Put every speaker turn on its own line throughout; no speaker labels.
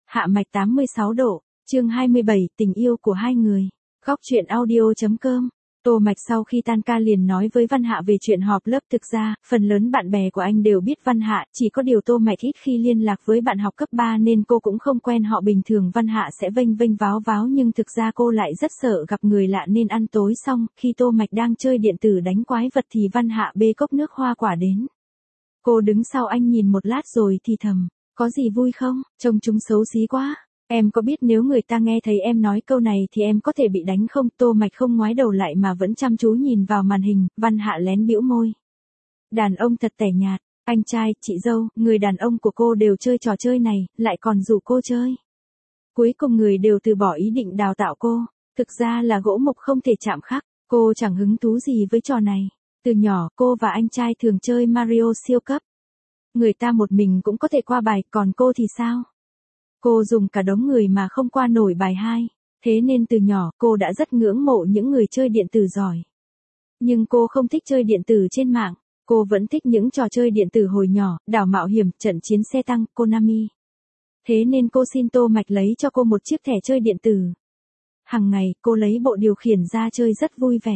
Hạ mạch 86 độ, chương 27, tình yêu của hai người. Góc truyện audio.com. Tô Mạch sau khi tan ca liền nói với Văn Hạ về chuyện họp lớp. Thực ra, phần lớn bạn bè của anh đều biết Văn Hạ, chỉ có điều Tô Mạch ít khi liên lạc với bạn học cấp 3 nên cô cũng không quen họ. Bình thường Văn Hạ sẽ vênh vênh váo váo nhưng thực ra cô lại rất sợ gặp người lạ nên ăn tối xong, khi Tô Mạch đang chơi điện tử đánh quái vật thì Văn Hạ bê cốc nước hoa quả đến. Cô đứng sau anh nhìn một lát rồi thì thầm, có gì vui không, trông chúng xấu xí quá. Em có biết nếu người ta nghe thấy em nói câu này thì em có thể bị đánh không? Tô Mạch không ngoái đầu lại mà vẫn chăm chú nhìn vào màn hình. Văn Hạ lén bĩu môi. Đàn ông thật tẻ nhạt, anh trai, chị dâu, người đàn ông của cô đều chơi trò chơi này, lại còn rủ cô chơi. Cuối cùng người đều từ bỏ ý định đào tạo cô. Thực ra là gỗ mục không thể chạm khắc, cô chẳng hứng thú gì với trò này. Từ nhỏ cô và anh trai thường chơi Mario siêu cấp. Người ta một mình cũng có thể qua bài, còn cô thì sao? Cô dùng cả đống người mà không qua nổi bài 2. Thế nên từ nhỏ cô đã rất ngưỡng mộ những người chơi điện tử giỏi. Nhưng cô không thích chơi điện tử trên mạng. Cô vẫn thích những trò chơi điện tử hồi nhỏ, đảo mạo hiểm, trận chiến xe tăng, Konami. Thế nên cô xin Tô Mạch lấy cho cô một chiếc thẻ chơi điện tử. Hằng ngày cô lấy bộ điều khiển ra chơi rất vui vẻ.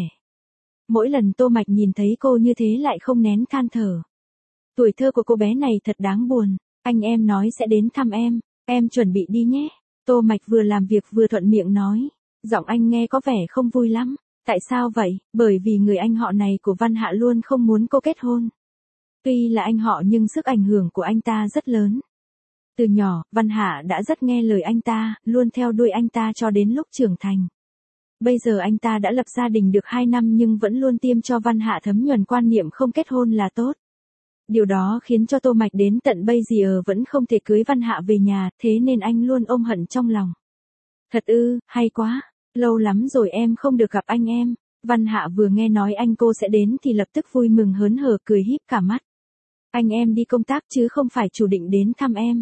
Mỗi lần Tô Mạch nhìn thấy cô như thế lại không nén than thở. Tuổi thơ của cô bé này thật đáng buồn. Anh em nói sẽ đến thăm em chuẩn bị đi nhé. Tô Mạch vừa làm việc vừa thuận miệng nói. Giọng anh nghe có vẻ không vui lắm. Tại sao vậy? Bởi vì người anh họ này của Văn Hạ luôn không muốn cô kết hôn. Tuy là anh họ nhưng sức ảnh hưởng của anh ta rất lớn. Từ nhỏ, Văn Hạ đã rất nghe lời anh ta, luôn theo đuôi anh ta cho đến lúc trưởng thành. Bây giờ anh ta đã lập gia đình được 2 năm nhưng vẫn luôn tiêm cho Văn Hạ thấm nhuần quan niệm không kết hôn là tốt. Điều đó khiến cho Tô Mạch đến tận bây giờ vẫn không thể cưới Văn Hạ về nhà, thế nên anh luôn ôm hận trong lòng. Thật ư, hay quá, lâu lắm rồi em không được gặp anh em. Văn Hạ vừa nghe nói anh cô sẽ đến thì lập tức vui mừng hớn hở cười híp cả mắt. Anh em đi công tác chứ không phải chủ định đến thăm em.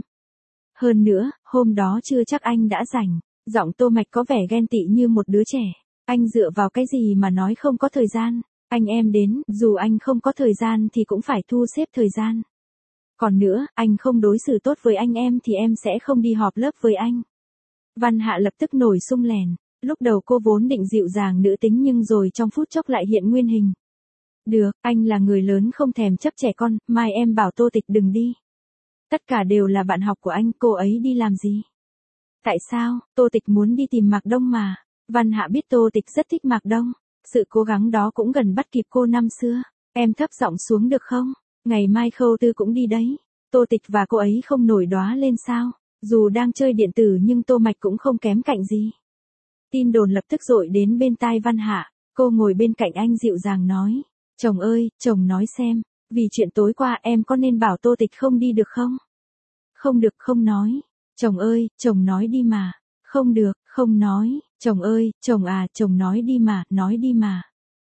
Hơn nữa, hôm đó chưa chắc anh đã rảnh. Giọng Tô Mạch có vẻ ghen tị như một đứa trẻ. Anh dựa vào cái gì mà nói không có thời gian? Anh em đến, dù anh không có thời gian thì cũng phải thu xếp thời gian. Còn nữa, anh không đối xử tốt với anh em thì em sẽ không đi họp lớp với anh. Văn Hạ lập tức nổi sung lèn. Lúc đầu cô vốn định dịu dàng nữ tính nhưng rồi trong phút chốc lại hiện nguyên hình. Được, anh là người lớn không thèm chấp trẻ con, mai em bảo Tô Tịch đừng đi. Tất cả đều là bạn học của anh, cô ấy đi làm gì? Tại sao? Tô Tịch muốn đi tìm Mạc Đông mà. Văn Hạ biết Tô Tịch rất thích Mạc Đông. Sự cố gắng đó cũng gần bắt kịp cô năm xưa. Em thấp giọng xuống được không? Ngày mai Khâu Tư cũng đi đấy. Tô Tịch và cô ấy không nổi đóa lên sao? Dù đang chơi điện tử nhưng Tô Mạch cũng không kém cạnh gì. Tin đồn lập tức dội đến bên tai Văn Hạ. Cô ngồi bên cạnh anh dịu dàng nói. Chồng ơi, chồng nói xem. Vì chuyện tối qua em có nên bảo Tô Tịch không đi được không? Không được, không nói. Chồng ơi, chồng nói đi mà. Không được, không nói. Chồng ơi, chồng à, chồng nói đi mà.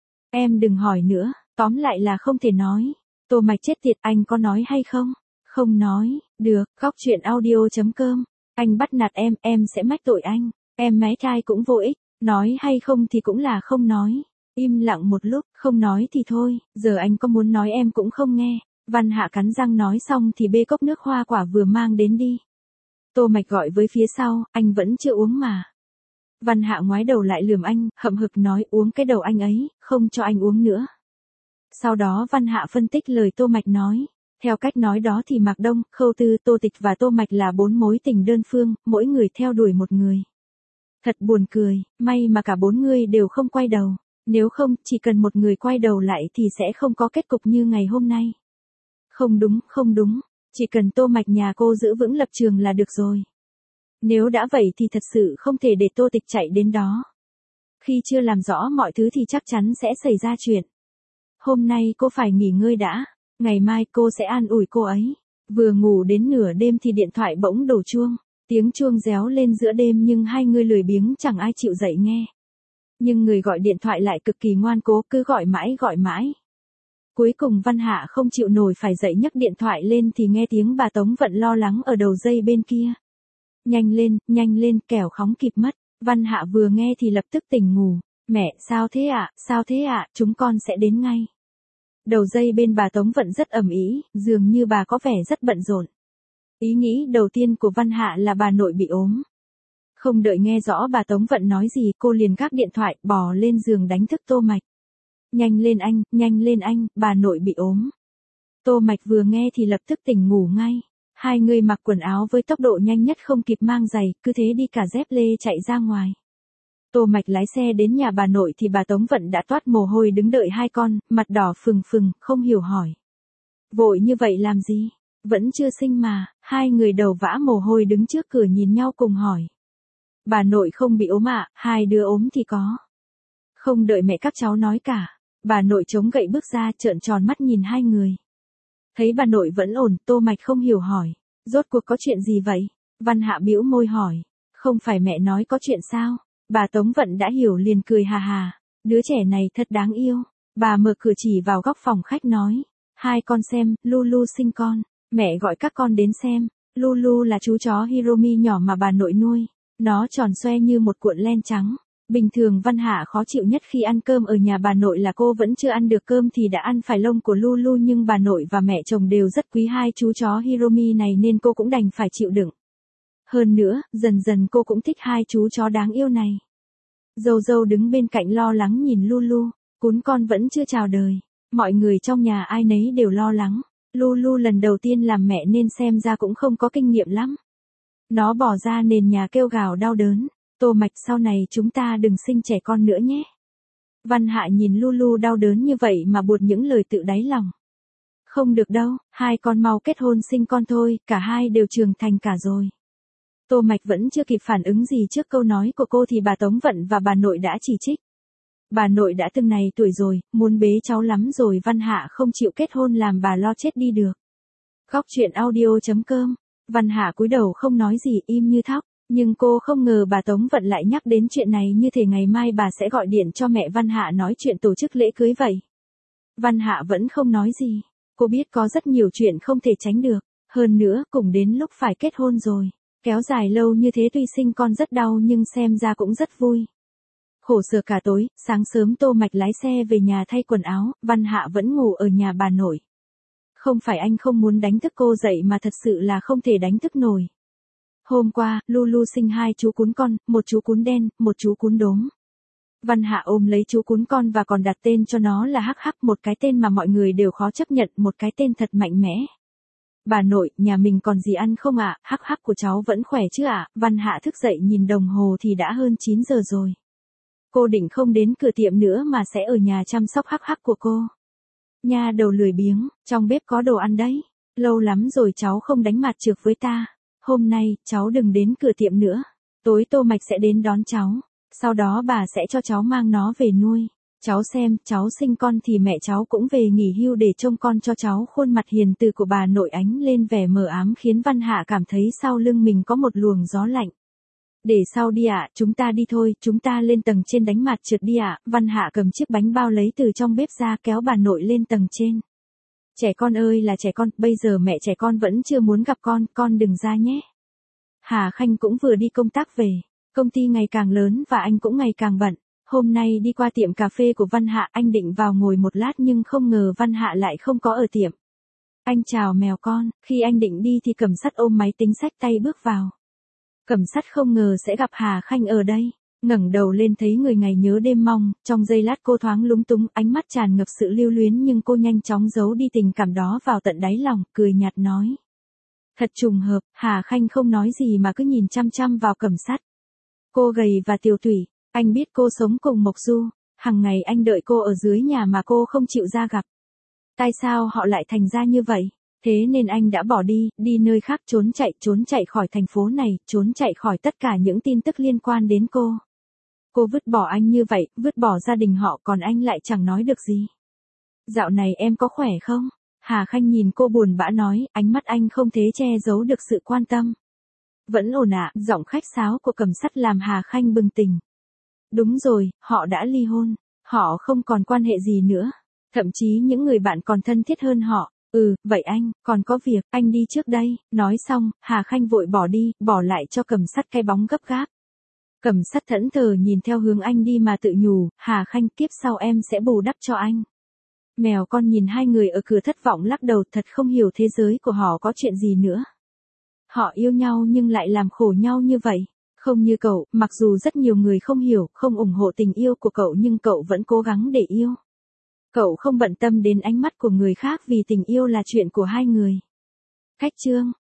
Em đừng hỏi nữa, tóm lại là không thể nói. Tô Mạch chết tiệt, anh có nói hay không? Không nói, được, góc truyện audio.com. Anh bắt nạt em sẽ mách tội anh. Em mé trai cũng vô ích, nói hay không thì cũng là không nói. Im lặng một lúc, không nói thì thôi, giờ anh có muốn nói em cũng không nghe. Văn Hạ cắn răng nói xong thì bê cốc nước hoa quả vừa mang đến đi. Tô Mạch gọi với phía sau, anh vẫn chưa uống mà. Văn Hạ ngoái đầu lại lườm anh, hậm hực nói uống cái đầu anh ấy, không cho anh uống nữa. Sau đó Văn Hạ phân tích lời Tô Mạch nói. Theo cách nói đó thì Mạc Đông, Khâu Tư, Tô Tịch và Tô Mạch là 4 mối tình đơn phương, mỗi người theo đuổi một người. Thật buồn cười, may mà cả 4 người đều không quay đầu. Nếu không, chỉ cần một người quay đầu lại thì sẽ không có kết cục như ngày hôm nay. Không đúng, chỉ cần Tô Mạch nhà cô giữ vững lập trường là được rồi. Nếu đã vậy thì thật sự không thể để Tô Tịch chạy đến đó. Khi chưa làm rõ mọi thứ thì chắc chắn sẽ xảy ra chuyện. Hôm nay cô phải nghỉ ngơi đã, ngày mai cô sẽ an ủi cô ấy. Vừa ngủ đến nửa đêm thì điện thoại bỗng đổ chuông. Tiếng chuông réo lên giữa đêm nhưng hai người lười biếng chẳng ai chịu dậy nghe. Nhưng người gọi điện thoại lại cực kỳ ngoan cố, cứ gọi mãi. Cuối cùng Văn Hạ không chịu nổi phải dậy nhấc điện thoại lên thì nghe tiếng bà Tống Vận lo lắng ở đầu dây bên kia. Nhanh lên, kẻo khóng kịp mất. Văn Hạ vừa nghe thì lập tức tỉnh ngủ. Mẹ, sao thế ạ, chúng con sẽ đến ngay. Đầu dây bên bà Tống Vận rất ầm ĩ, dường như bà có vẻ rất bận rộn. Ý nghĩ đầu tiên của Văn Hạ là bà nội bị ốm. Không đợi nghe rõ bà Tống Vận nói gì, cô liền gác điện thoại, bò lên giường đánh thức Tô Mạch. Nhanh lên anh, bà nội bị ốm. Tô Mạch vừa nghe thì lập tức tỉnh ngủ ngay. Hai người mặc quần áo với tốc độ nhanh nhất không kịp mang giày, cứ thế đi cả dép lê chạy ra ngoài. Tô Mạch lái xe đến nhà bà nội thì bà Tống Vận đã toát mồ hôi đứng đợi hai con, mặt đỏ phừng phừng, không hiểu hỏi. Vội như vậy làm gì? Vẫn chưa sinh mà. Hai người đầu vã mồ hôi đứng trước cửa nhìn nhau cùng hỏi. Bà nội không bị ốm ạ, hai đứa ốm thì có. Không đợi mẹ các cháu nói cả. Bà nội chống gậy bước ra trợn tròn mắt nhìn hai người. Thấy bà nội vẫn ổn, Tô Mạch không hiểu hỏi. Rốt cuộc có chuyện gì vậy? Văn Hạ bĩu môi hỏi. Không phải mẹ nói có chuyện sao? Bà Tống Vận đã hiểu liền cười hà hà. Đứa trẻ này thật đáng yêu. Bà mở cửa chỉ vào góc phòng khách nói. Hai con xem, Lulu sinh con. Mẹ gọi các con đến xem. Lulu là chú chó Hiromi nhỏ mà bà nội nuôi. Nó tròn xoe như một cuộn len trắng. Bình thường Văn Hạ khó chịu nhất khi ăn cơm ở nhà bà nội là cô vẫn chưa ăn được cơm thì đã ăn phải lông của Lulu, nhưng bà nội và mẹ chồng đều rất quý hai chú chó Hiromi này nên cô cũng đành phải chịu đựng. Hơn nữa, dần dần cô cũng thích hai chú chó đáng yêu này. Dâu dâu đứng bên cạnh lo lắng nhìn Lulu, cún con vẫn chưa chào đời. Mọi người trong nhà ai nấy đều lo lắng. Lulu lần đầu tiên làm mẹ nên xem ra cũng không có kinh nghiệm lắm. Nó bỏ ra nền nhà kêu gào đau đớn. Tô Mạch, sau này chúng ta đừng sinh trẻ con nữa nhé. Văn Hạ nhìn Lulu đau đớn như vậy mà buột những lời tự đáy lòng. Không được đâu, hai con mau kết hôn sinh con thôi, cả hai đều trưởng thành cả rồi. Tô Mạch vẫn chưa kịp phản ứng gì trước câu nói của cô thì bà Tống Vận và bà nội đã chỉ trích. Bà nội đã từng này tuổi rồi, muốn bế cháu lắm rồi. Văn Hạ không chịu kết hôn làm bà lo chết đi được. Góc chuyện audio.com. Văn Hạ cúi đầu không nói gì, im như thóc. Nhưng cô không ngờ bà Tống Vận lại nhắc đến chuyện này như thể ngày mai bà sẽ gọi điện cho mẹ Văn Hạ nói chuyện tổ chức lễ cưới vậy. Văn Hạ vẫn không nói gì. Cô biết có rất nhiều chuyện không thể tránh được. Hơn nữa, cũng đến lúc phải kết hôn rồi. Kéo dài lâu như thế tuy sinh con rất đau nhưng xem ra cũng rất vui. Khổ sở cả tối, sáng sớm Tô Mạch lái xe về nhà thay quần áo, Văn Hạ vẫn ngủ ở nhà bà nội. Không phải anh không muốn đánh thức cô dậy mà thật sự là không thể đánh thức nổi. Hôm qua, Lulu sinh hai chú cún con, một chú cún đen, một chú cún đốm. Văn Hạ ôm lấy chú cún con và còn đặt tên cho nó là Hắc Hắc, một cái tên mà mọi người đều khó chấp nhận, một cái tên thật mạnh mẽ. Bà nội, nhà mình còn gì ăn không ạ? Hắc Hắc của cháu vẫn khỏe chứ ạ? Văn Hạ thức dậy nhìn đồng hồ thì đã hơn 9 giờ rồi. Cô định không đến cửa tiệm nữa mà sẽ ở nhà chăm sóc Hắc Hắc của cô. Nha đầu lười biếng, trong bếp có đồ ăn đấy. Lâu lắm rồi cháu không đánh mặt trược với ta. Hôm nay, cháu đừng đến cửa tiệm nữa. Tối Tô Mạch sẽ đến đón cháu. Sau đó bà sẽ cho cháu mang nó về nuôi. Cháu xem, cháu sinh con thì mẹ cháu cũng về nghỉ hưu để trông con cho cháu. Khuôn mặt hiền từ của bà nội ánh lên vẻ mờ ám khiến Văn Hạ cảm thấy sau lưng mình có một luồng gió lạnh. Để sau đi ạ, chúng ta đi thôi, chúng ta lên tầng trên đánh mặt trượt đi ạ. Văn Hạ cầm chiếc bánh bao lấy từ trong bếp ra kéo bà nội lên tầng trên. Trẻ con ơi là trẻ con, bây giờ mẹ trẻ con vẫn chưa muốn gặp con đừng ra nhé. Hà Khanh cũng vừa đi công tác về, công ty ngày càng lớn và anh cũng ngày càng bận. Hôm nay đi qua tiệm cà phê của Văn Hạ, anh định vào ngồi một lát nhưng không ngờ Văn Hạ lại không có ở tiệm. Anh chào mèo con, khi anh định đi thì Cẩm Sắt ôm máy tính xách tay bước vào. Cẩm Sắt không ngờ sẽ gặp Hà Khanh ở đây, ngẩng đầu lên thấy người ngày nhớ đêm mong, trong giây lát cô thoáng lúng túng, ánh mắt tràn ngập sự lưu luyến nhưng cô nhanh chóng giấu đi tình cảm đó vào tận đáy lòng, cười nhạt nói. Thật trùng hợp, Hà Khanh không nói gì mà cứ nhìn chăm chăm vào Cẩm Sắt. Cô gầy và tiều tụy, anh biết cô sống cùng Mộc Du, hàng ngày anh đợi cô ở dưới nhà mà cô không chịu ra gặp. Tại sao họ lại thành ra như vậy? Thế nên anh đã bỏ đi nơi khác trốn chạy khỏi thành phố này, trốn chạy khỏi tất cả những tin tức liên quan đến cô. Cô vứt bỏ anh như vậy, vứt bỏ gia đình họ còn anh lại chẳng nói được gì. Dạo này em có khỏe không? Hà Khanh nhìn cô buồn bã nói, ánh mắt anh không thể che giấu được sự quan tâm. Vẫn ổn ạ, giọng khách sáo của Cẩm Sắt làm Hà Khanh bừng tỉnh. Đúng rồi, họ đã ly hôn, họ không còn quan hệ gì nữa. Thậm chí những người bạn còn thân thiết hơn họ. Vậy anh, còn có việc, anh đi trước đây. Nói xong, Hà Khanh vội bỏ đi, bỏ lại cho Cẩm Sắt cái bóng gấp gáp. Cẩm Sắt thẫn thờ nhìn theo hướng anh đi mà tự nhủ, Hà Khanh kiếp sau em sẽ bù đắp cho anh. Mèo con nhìn hai người ở cửa thất vọng lắc đầu, thật không hiểu thế giới của họ có chuyện gì nữa. Họ yêu nhau nhưng lại làm khổ nhau như vậy. Không như cậu, mặc dù rất nhiều người không hiểu, không ủng hộ tình yêu của cậu nhưng cậu vẫn cố gắng để yêu. Cậu không bận tâm đến ánh mắt của người khác vì tình yêu là chuyện của hai người. Khách chương.